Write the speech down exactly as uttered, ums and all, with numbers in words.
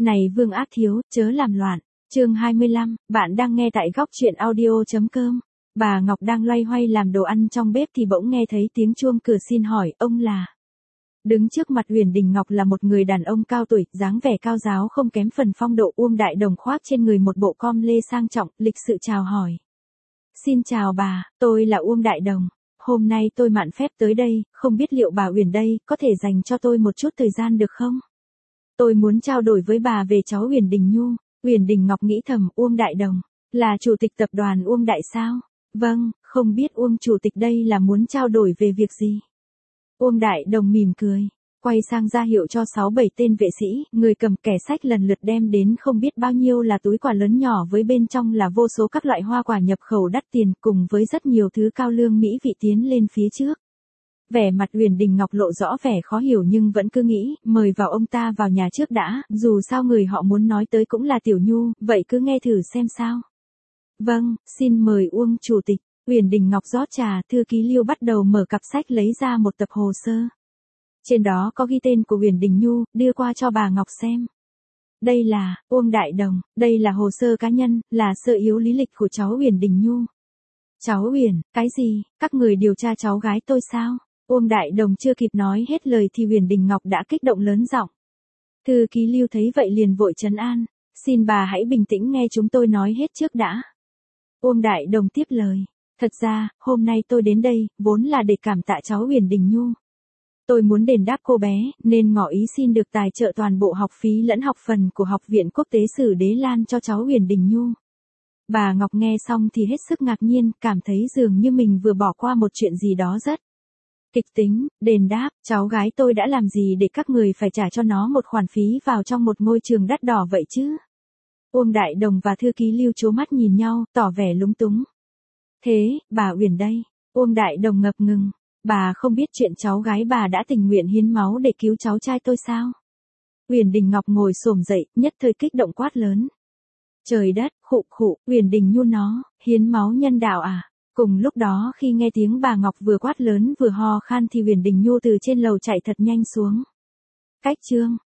Này Vương Ác Thiếu, chớ làm loạn. Chương hai mươi lăm, bạn đang nghe tại góc truyện audio.com. Bà Ngọc đang loay hoay làm đồ ăn trong bếp thì bỗng nghe thấy tiếng chuông cửa. Xin hỏi, ông là? Đứng trước mặt Uyển Đình Ngọc là một người đàn ông cao tuổi, dáng vẻ cao giáo không kém phần phong độ. Uông Đại Đồng khoác trên người một bộ com lê sang trọng, lịch sự chào hỏi. Xin chào bà, tôi là Uông Đại Đồng. Hôm nay tôi mạn phép tới đây, không biết liệu bà Uyển đây có thể dành cho tôi một chút thời gian được không? Tôi muốn trao đổi với bà về cháu Uyển Đình Nhu. Uyển Đình Ngọc nghĩ thầm, Uông Đại Đồng là chủ tịch tập đoàn Uông Đại sao? Vâng, không biết Uông chủ tịch đây là muốn trao đổi về việc gì? Uông Đại Đồng mỉm cười, quay sang ra hiệu cho sáu bảy tên vệ sĩ, người cầm kẻ sách lần lượt đem đến không biết bao nhiêu là túi quà lớn nhỏ với bên trong là vô số các loại hoa quả nhập khẩu đắt tiền cùng với rất nhiều thứ cao lương mỹ vị tiến lên phía trước. Vẻ mặt Uyển Đình Ngọc lộ rõ vẻ khó hiểu nhưng vẫn cứ nghĩ, mời vào ông ta vào nhà trước đã, dù sao người họ muốn nói tới cũng là Tiểu Nhu, vậy cứ nghe thử xem sao. Vâng, xin mời Uông chủ tịch. Uyển Đình Ngọc rót trà, thư ký Liêu bắt đầu mở cặp sách lấy ra một tập hồ sơ. Trên đó có ghi tên của Uyển Đình Nhu, đưa qua cho bà Ngọc xem. Đây là, Uông Đại Đồng, đây là hồ sơ cá nhân, là sơ yếu lý lịch của cháu Uyển Đình Nhu. Cháu Uyển, cái gì, các người điều tra cháu gái tôi sao? Uông Đại Đồng chưa kịp nói hết lời thì Uyển Đình Ngọc đã kích động lớn giọng. Thư ký Liêu thấy vậy liền vội trấn an, xin bà hãy bình tĩnh nghe chúng tôi nói hết trước đã. Uông Đại Đồng tiếp lời, thật ra, hôm nay tôi đến đây, vốn là để cảm tạ cháu Uyển Đình Nhu. Tôi muốn đền đáp cô bé, nên ngỏ ý xin được tài trợ toàn bộ học phí lẫn học phần của Học viện Quốc tế Sử Đế Lan cho cháu Uyển Đình Nhu. Bà Ngọc nghe xong thì hết sức ngạc nhiên, cảm thấy dường như mình vừa bỏ qua một chuyện gì đó rất kịch tính. Đền đáp, cháu gái tôi đã làm gì để các người phải trả cho nó một khoản phí vào trong một ngôi trường đắt đỏ vậy chứ? Uông Đại Đồng và thư ký Liêu trố mắt nhìn nhau, tỏ vẻ lúng túng. Thế, bà Uyển đây. Uông Đại Đồng ngập ngừng. Bà không biết chuyện cháu gái bà đã tình nguyện hiến máu để cứu cháu trai tôi sao? Uyển Đình Ngọc ngồi xổm dậy, nhất thời kích động quát lớn. Trời đất, khụ khụ, Uyển Đình Nhu nó, hiến máu nhân đạo à? Cùng lúc đó khi nghe tiếng bà Ngọc vừa quát lớn vừa ho khan thì Uyển Đình Nhu từ trên lầu chạy thật nhanh xuống. Cách chương,